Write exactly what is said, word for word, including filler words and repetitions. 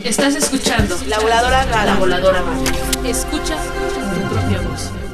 Estás escuchando La Voladora La Radio. Voladora Radio. Escucha tu propia voz.